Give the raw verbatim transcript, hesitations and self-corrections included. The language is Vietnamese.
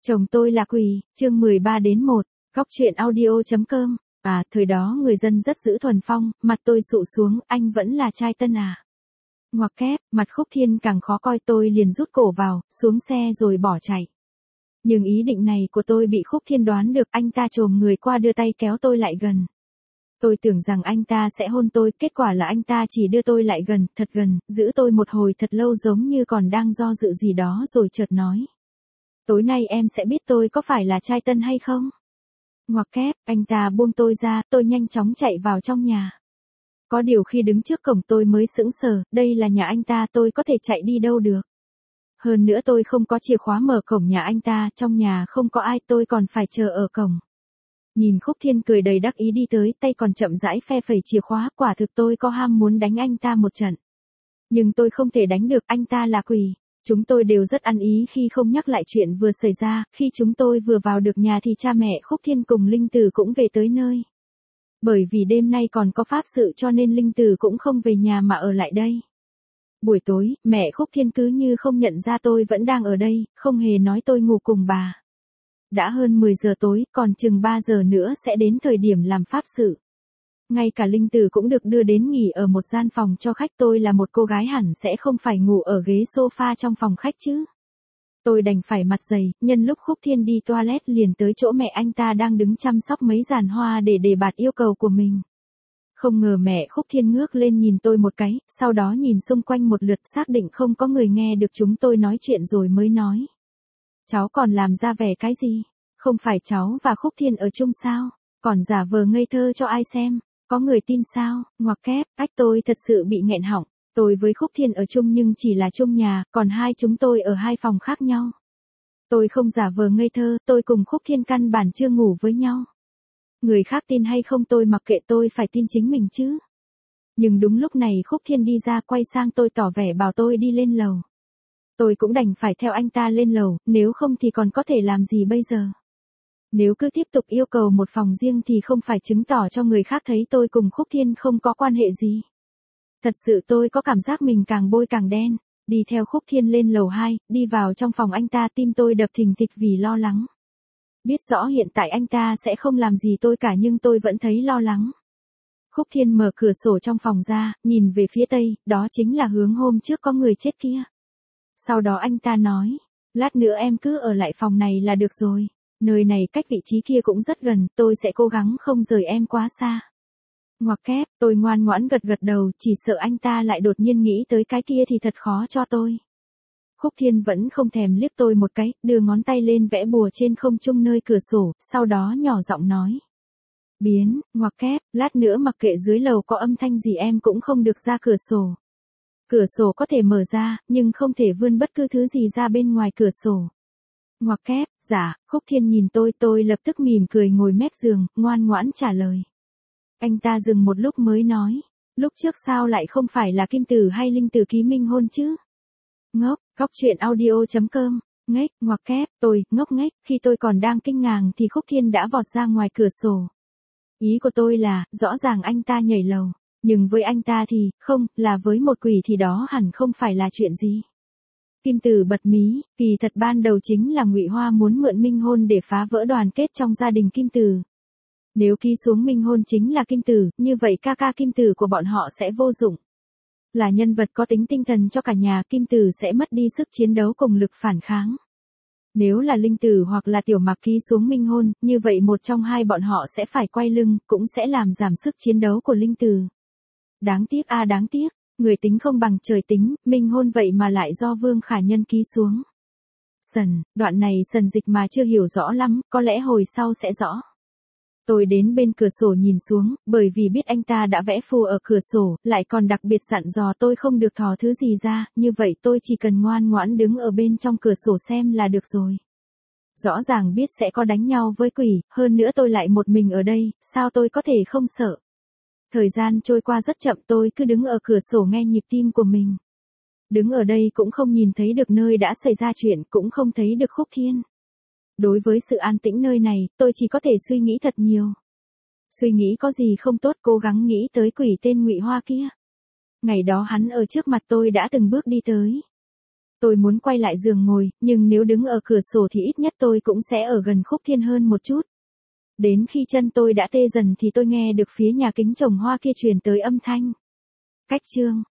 Chồng tôi là quỷ, chương mười ba đến một, góc truyện audio.com. À, thời đó người dân rất giữ thuần phong, mặt tôi sụ xuống, anh vẫn là trai tân à. Ngoặc kép, mặt Khúc Thiên càng khó coi, tôi liền rút cổ vào, xuống xe rồi bỏ chạy. Nhưng ý định này của tôi bị Khúc Thiên đoán được, anh ta chồm người qua đưa tay kéo tôi lại gần. Tôi tưởng rằng anh ta sẽ hôn tôi, kết quả là anh ta chỉ đưa tôi lại gần, thật gần, giữ tôi một hồi thật lâu giống như còn đang do dự gì đó rồi chợt nói. Tối nay em sẽ biết tôi có phải là trai tân hay không? Ngoặc kép, anh ta buông tôi ra, tôi nhanh chóng chạy vào trong nhà. Có điều khi đứng trước cổng tôi mới sững sờ, đây là nhà anh ta, tôi có thể chạy đi đâu được. Hơn nữa tôi không có chìa khóa mở cổng nhà anh ta, trong nhà không có ai, tôi còn phải chờ ở cổng. Nhìn Khúc Thiên cười đầy đắc ý đi tới, tay còn chậm rãi phe phẩy chìa khóa, quả thực tôi có ham muốn đánh anh ta một trận. Nhưng tôi không thể đánh được, anh ta là quỷ. Chúng tôi đều rất ăn ý khi không nhắc lại chuyện vừa xảy ra, khi chúng tôi vừa vào được nhà thì cha mẹ Khúc Thiên cùng Linh Tử cũng về tới nơi. Bởi vì đêm nay còn có pháp sự cho nên Linh Tử cũng không về nhà mà ở lại đây. Buổi tối, mẹ Khúc Thiên cứ như không nhận ra tôi vẫn đang ở đây, không hề nói tôi ngủ cùng bà. Đã hơn mười giờ tối, còn chừng ba giờ nữa sẽ đến thời điểm làm pháp sự. Ngay cả Linh Tử cũng được đưa đến nghỉ ở một gian phòng cho khách, tôi là một cô gái hẳn sẽ không phải ngủ ở ghế sofa trong phòng khách chứ. Tôi đành phải mặt dày, nhân lúc Khúc Thiên đi toilet liền tới chỗ mẹ anh ta đang đứng chăm sóc mấy giàn hoa để đề bạt yêu cầu của mình. Không ngờ mẹ Khúc Thiên ngước lên nhìn tôi một cái, sau đó nhìn xung quanh một lượt xác định không có người nghe được chúng tôi nói chuyện rồi mới nói. Cháu còn làm ra vẻ cái gì? Không phải cháu và Khúc Thiên ở chung sao? Còn giả vờ ngây thơ cho ai xem? Có người tin sao? Ngoặc kép, ách tôi thật sự bị nghẹn họng. Tôi với Khúc Thiên ở chung nhưng chỉ là chung nhà, còn hai chúng tôi ở hai phòng khác nhau. Tôi không giả vờ ngây thơ, tôi cùng Khúc Thiên căn bản chưa ngủ với nhau. Người khác tin hay không tôi mặc kệ, tôi phải tin chính mình chứ. Nhưng đúng lúc này Khúc Thiên đi ra, quay sang tôi tỏ vẻ bảo tôi đi lên lầu. Tôi cũng đành phải theo anh ta lên lầu, nếu không thì còn có thể làm gì bây giờ. Nếu cứ tiếp tục yêu cầu một phòng riêng thì không phải chứng tỏ cho người khác thấy tôi cùng Khúc Thiên không có quan hệ gì. Thật sự tôi có cảm giác mình càng bôi càng đen. Đi theo Khúc Thiên lên lầu hai, đi vào trong phòng anh ta, tim tôi đập thình thịch vì lo lắng. Biết rõ hiện tại anh ta sẽ không làm gì tôi cả nhưng tôi vẫn thấy lo lắng. Khúc Thiên mở cửa sổ trong phòng ra, nhìn về phía tây, đó chính là hướng hôm trước có người chết kia. Sau đó anh ta nói, lát nữa em cứ ở lại phòng này là được rồi. Nơi này cách vị trí kia cũng rất gần, tôi sẽ cố gắng không rời em quá xa. Ngoặc kép, tôi ngoan ngoãn gật gật đầu, chỉ sợ anh ta lại đột nhiên nghĩ tới cái kia thì thật khó cho tôi. Khúc Thiên vẫn không thèm liếc tôi một cái, đưa ngón tay lên vẽ bùa trên không trung nơi cửa sổ, sau đó nhỏ giọng nói. Biến, ngoặc kép, lát nữa mặc kệ dưới lầu có âm thanh gì em cũng không được ra cửa sổ. Cửa sổ có thể mở ra, nhưng không thể vươn bất cứ thứ gì ra bên ngoài cửa sổ. Ngoặc kép, dạ, Khúc Thiên nhìn tôi, tôi lập tức mỉm cười ngồi mép giường, ngoan ngoãn trả lời. Anh ta dừng một lúc mới nói, lúc trước sao lại không phải là Kim Tử hay Linh Tử ký minh hôn chứ? Ngốc, góc truyện audio.com, ngếch, ngoặc kép, tôi, ngốc nghếch, khi tôi còn đang kinh ngạc thì Khúc Thiên đã vọt ra ngoài cửa sổ. Ý của tôi là, rõ ràng anh ta nhảy lầu, nhưng với anh ta thì, không, là với một quỷ thì đó hẳn không phải là chuyện gì. Kim Tử bật mí, kỳ thật ban đầu chính là Ngụy Hoa muốn mượn minh hôn để phá vỡ đoàn kết trong gia đình Kim Tử. Nếu ký xuống minh hôn chính là Kim Tử, như vậy ca ca Kim Tử của bọn họ sẽ vô dụng. Là nhân vật có tính tinh thần cho cả nhà, Kim Tử sẽ mất đi sức chiến đấu cùng lực phản kháng. Nếu là Linh Tử hoặc là Tiểu Mạc ký xuống minh hôn, như vậy một trong hai bọn họ sẽ phải quay lưng, cũng sẽ làm giảm sức chiến đấu của Linh Tử. Đáng tiếc a à, đáng tiếc, người tính không bằng trời tính, minh hôn vậy mà lại do Vương Khả Nhân ký xuống. Sần, đoạn này Sần dịch mà chưa hiểu rõ lắm, có lẽ hồi sau sẽ rõ. Tôi đến bên cửa sổ nhìn xuống, bởi vì biết anh ta đã vẽ phù ở cửa sổ, lại còn đặc biệt dặn dò tôi không được thò thứ gì ra, như vậy tôi chỉ cần ngoan ngoãn đứng ở bên trong cửa sổ xem là được rồi. Rõ ràng biết sẽ có đánh nhau với quỷ, hơn nữa tôi lại một mình ở đây, sao tôi có thể không sợ. Thời gian trôi qua rất chậm, tôi cứ đứng ở cửa sổ nghe nhịp tim của mình. Đứng ở đây cũng không nhìn thấy được nơi đã xảy ra chuyện, cũng không thấy được Khúc Thiên. Đối với sự an tĩnh nơi này, tôi chỉ có thể suy nghĩ thật nhiều. Suy nghĩ có gì không tốt, cố gắng nghĩ tới quỷ tên Ngụy Hoa kia. Ngày đó hắn ở trước mặt tôi đã từng bước đi tới. Tôi muốn quay lại giường ngồi, nhưng nếu đứng ở cửa sổ thì ít nhất tôi cũng sẽ ở gần Khúc Thiên hơn một chút. Đến khi chân tôi đã tê dần thì tôi nghe được phía nhà kính trồng hoa kia truyền tới âm thanh. Cách chương